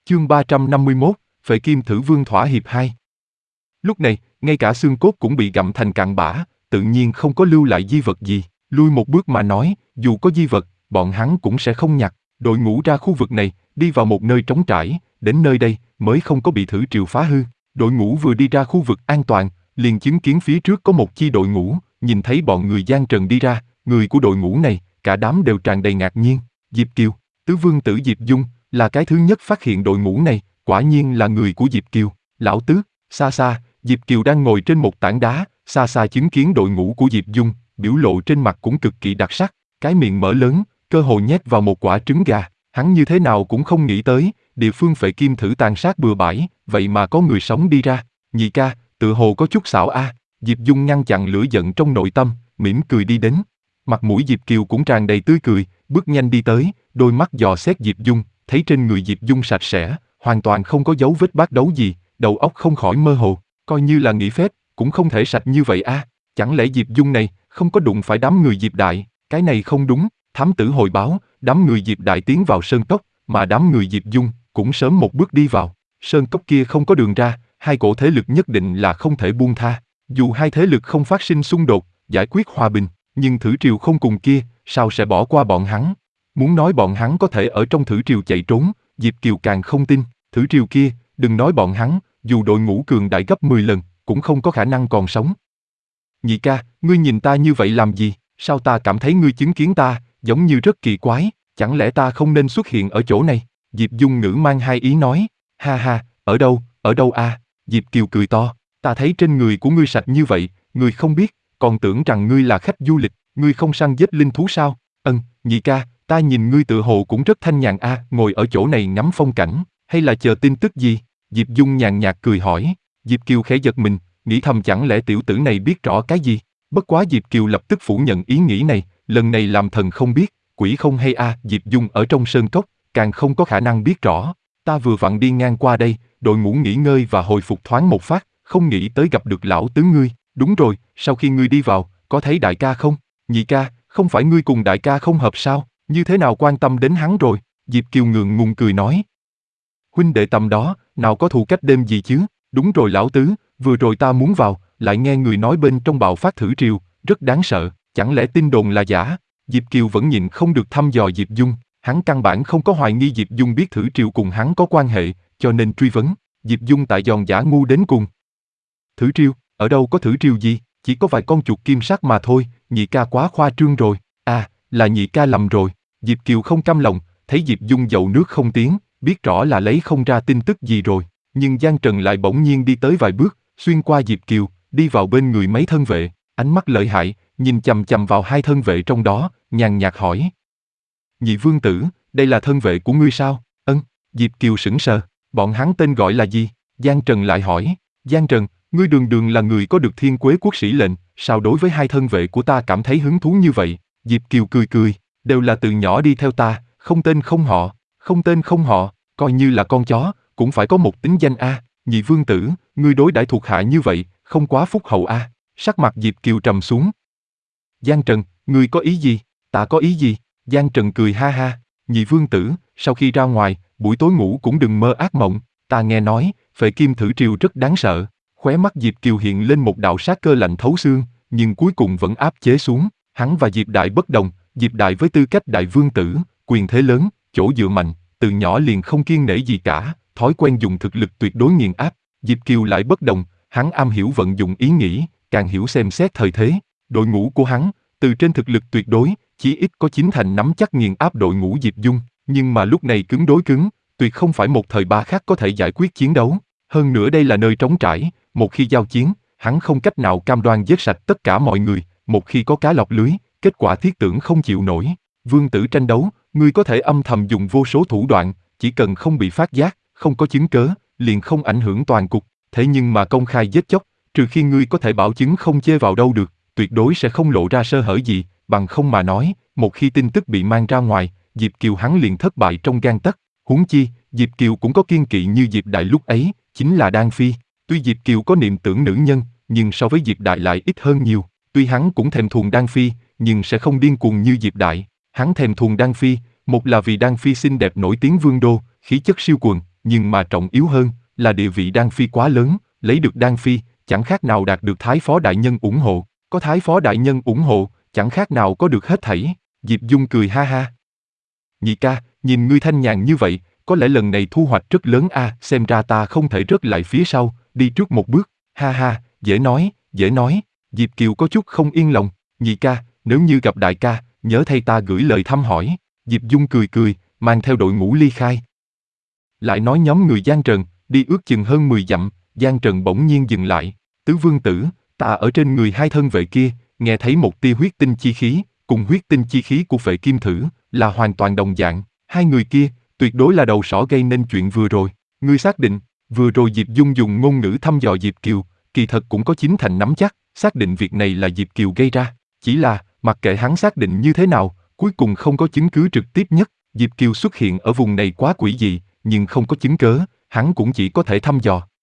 Chương 351, Phệ Kim Thử Vương thỏa hiệp 2. Lúc này, ngay cả xương cốt cũng bị gặm thành cặn bã, tự nhiên không có lưu lại di vật gì. Lui một bước mà nói, dù có di vật, bọn hắn cũng sẽ không nhặt. Đội ngũ ra khu vực này, đi vào một nơi trống trải, đến nơi đây mới không có bị thử triều phá hư. Đội ngũ vừa đi ra khu vực an toàn, liền chứng kiến phía trước có một chi đội ngũ, nhìn thấy bọn người Giang Trần đi ra, người của đội ngũ này, cả đám đều tràn đầy ngạc nhiên. Diệp Kiều, tứ vương tử Diệp Dung, là cái thứ nhất phát hiện đội ngũ này, quả nhiên là người của Diệp Kiều. Lão tứ, xa xa, Diệp Kiều đang ngồi trên một tảng đá, xa xa chứng kiến đội ngũ của Diệp Dung, biểu lộ trên mặt cũng cực kỳ đặc sắc, cái miệng mở lớn, cơ hồ nhét vào một quả trứng gà. Hắn như thế nào cũng không nghĩ tới, địa phương Phệ Kim Thử tàn sát bừa bãi, vậy mà có người sống đi ra. Nhị ca, tự hồ có chút xảo a. Diệp Dung ngăn chặn lửa giận trong nội tâm, mỉm cười đi đến. Mặt mũi Diệp Kiều cũng tràn đầy tươi cười, bước nhanh đi tới, đôi mắt dò xét Diệp Dung, thấy trên người Diệp Dung sạch sẽ, hoàn toàn không có dấu vết bát đấu gì, đầu óc không khỏi mơ hồ, coi như là nghỉ phép, cũng không thể sạch như vậy a. Chẳng lẽ Diệp Dung này không có đụng phải đám người Diệp Đại? Cái này không đúng. Thám tử hồi báo, đám người Diệp Đại tiến vào sơn cốc, mà đám người Diệp Dung cũng sớm một bước đi vào. Sơn cốc kia không có đường ra, hai cổ thế lực nhất định là không thể buông tha. Dù hai thế lực không phát sinh xung đột, giải quyết hòa bình, nhưng thử triều không cùng kia, sao sẽ bỏ qua bọn hắn? Muốn nói bọn hắn có thể ở trong thử triều chạy trốn, Diệp Kiều càng không tin. Thử triều kia, đừng nói bọn hắn, dù đội ngũ cường đại gấp 10 lần, cũng không có khả năng còn sống. Nhị ca, ngươi nhìn ta như vậy làm gì? Sao ta cảm thấy ngươi chứng kiến ta, giống như rất kỳ quái, chẳng lẽ ta không nên xuất hiện ở chỗ này? Diệp Dung ngữ mang hai ý nói, ha ha, ở đâu a? Diệp Kiều cười to, ta thấy trên người của ngươi sạch như vậy, ngươi không biết, còn tưởng rằng ngươi là khách du lịch, ngươi không săn giết linh thú sao? Nhị ca, ta nhìn ngươi tự hồ cũng rất thanh nhàn a, ngồi ở chỗ này ngắm phong cảnh, hay là chờ tin tức gì? Diệp Dung nhàn nhạt cười hỏi. Diệp Kiều khẽ giật mình, nghĩ thầm chẳng lẽ tiểu tử này biết rõ cái gì? Bất quá Diệp Kiều lập tức phủ nhận ý nghĩ này, lần này làm thần không biết, quỷ không hay a. Diệp Dung ở trong sơn cốc, càng không có khả năng biết rõ. Ta vừa vặn đi ngang qua đây, đội ngũ nghỉ ngơi và hồi phục thoáng một phát, không nghĩ tới gặp được lão tứ ngươi. Đúng rồi, sau khi ngươi đi vào, có thấy đại ca không? Nhị ca, không phải ngươi cùng đại ca không hợp sao? Như thế nào quan tâm đến hắn rồi? Diệp Kiều ngượng ngùng cười nói. Huynh đệ tầm đó, nào có thù cách đêm gì chứ? Đúng rồi lão tứ, vừa rồi ta muốn vào, lại nghe người nói bên trong bạo phát thử triều, rất đáng sợ, chẳng lẽ tin đồn là giả? Diệp Kiều vẫn nhịn không được thăm dò Diệp Dung, hắn căn bản không có hoài nghi Diệp Dung biết thử triều cùng hắn có quan hệ, cho nên truy vấn. Diệp Dung tại giòn giả ngu đến cùng. Thử triều, ở đâu có thử triều gì, chỉ có vài con chuột kim sắc mà thôi, nhị ca quá khoa trương rồi. À, là nhị ca lầm rồi. Diệp Kiều không cam lòng, thấy Diệp Dung dậu nước không tiến, biết rõ là lấy không ra tin tức gì rồi, nhưng Giang Trần lại bỗng nhiên đi tới vài bước, xuyên qua Diệp Kiều, đi vào bên người mấy thân vệ, ánh mắt lợi hại, nhìn chằm chằm vào hai thân vệ trong đó, nhàn nhạt hỏi. Nhị vương tử, đây là thân vệ của ngươi sao? Diệp Kiều sững sờ, bọn hắn tên gọi là gì? Giang Trần lại hỏi. Giang Trần, ngươi đường đường là người có được Thiên Quế quốc sĩ lệnh, sao đối với hai thân vệ của ta cảm thấy hứng thú như vậy? Diệp Kiều cười cười, đều là từ nhỏ đi theo ta, không tên không họ, coi như là con chó, cũng phải có một tính danh a. Nhị vương tử, ngươi đối đãi thuộc hạ như vậy, không quá phúc hậu a. Sắc mặt Diệp Kiều trầm xuống. Giang Trần, ngươi có ý gì? Ta có ý gì? Giang Trần cười ha ha. Nhị vương tử, sau khi ra ngoài, buổi tối ngủ cũng đừng mơ ác mộng. Ta nghe nói, Phệ Kim Thử triều rất đáng sợ. Khóe mắt Diệp Kiều hiện lên một đạo sát cơ lạnh thấu xương, nhưng cuối cùng vẫn áp chế xuống. Hắn và Diệp Đại bất đồng, Diệp Đại với tư cách đại vương tử, quyền thế lớn, chỗ dựa mạnh, từ nhỏ liền không kiêng nể gì cả, thói quen dùng thực lực tuyệt đối nghiền áp. Diệp Kiều lại bất đồng, hắn am hiểu vận dụng ý nghĩ, càng hiểu xem xét thời thế. Đội ngũ của hắn, từ trên thực lực tuyệt đối, chỉ ít có 9 thành nắm chắc nghiền áp đội ngũ Diệp Dung, nhưng mà lúc này cứng đối cứng, tuyệt không phải một thời ba khắc có thể giải quyết chiến đấu. Hơn nữa đây là nơi trống trải, một khi giao chiến, hắn không cách nào cam đoan giết sạch tất cả mọi người, một khi có cá lọt lưới, kết quả thiết tưởng không chịu nổi. Vương tử tranh đấu, ngươi có thể âm thầm dùng vô số thủ đoạn, chỉ cần không bị phát giác, không có chứng cớ, liền không ảnh hưởng toàn cục. Thế nhưng mà công khai giết chóc, trừ khi ngươi có thể bảo chứng không chê vào đâu được, tuyệt đối sẽ không lộ ra sơ hở gì, bằng không mà nói, một khi tin tức bị mang ra ngoài, Diệp Kiều hắn liền thất bại trong gang tấc. Huống chi, Diệp Kiều cũng có kiên kỵ như Diệp Đại lúc ấy, chính là Đan Phi. Tuy Diệp Kiều có niệm tưởng nữ nhân, nhưng so với Diệp Đại lại ít hơn nhiều. Tuy hắn cũng thèm thuồng Đan Phi, nhưng sẽ không điên cuồng như Diệp Đại. Hắn thèm thuồng Đan Phi, một là vì Đan Phi xinh đẹp nổi tiếng vương đô, khí chất siêu quần, nhưng mà trọng yếu hơn là địa vị Đan Phi quá lớn, lấy được Đan Phi, chẳng khác nào đạt được Thái Phó Đại Nhân ủng hộ, có Thái Phó Đại Nhân ủng hộ, chẳng khác nào có được hết thảy. Diệp Dung cười ha ha. Nhị ca, nhìn ngươi thanh nhàn như vậy, có lẽ lần này thu hoạch rất lớn a, xem ra ta không thể rớt lại phía sau, đi trước một bước, ha ha, dễ nói, dễ nói. Diệp Kiều có chút không yên lòng, nhị ca, nếu như gặp đại ca, nhớ thay ta gửi lời thăm hỏi. Diệp Dung cười cười, mang theo đội ngũ ly khai. Lại nói nhóm người Giang Trần, đi ước chừng hơn 10 dặm, Giang Trần bỗng nhiên dừng lại. Tứ vương tử, ta ở trên người hai thân vệ kia, nghe thấy một tia huyết tinh chi khí, cùng huyết tinh chi khí của Phệ Kim Thử, là hoàn toàn đồng dạng. Hai người kia, tuyệt đối là đầu sỏ gây nên chuyện vừa rồi. Ngươi xác định, vừa rồi Diệp Dung dùng ngôn ngữ thăm dò Diệp Kiều, kỳ thật cũng có chín thành nắm chắc, xác định việc này là Diệp Kiều gây ra. Chỉ là, mặc kệ hắn xác định như thế nào, cuối cùng không có chứng cứ trực tiếp nhất. Diệp Kiều xuất hiện ở vùng này quá quỷ dị, nhưng không có chứng cớ, hắn cũng chỉ có thể thăm dò.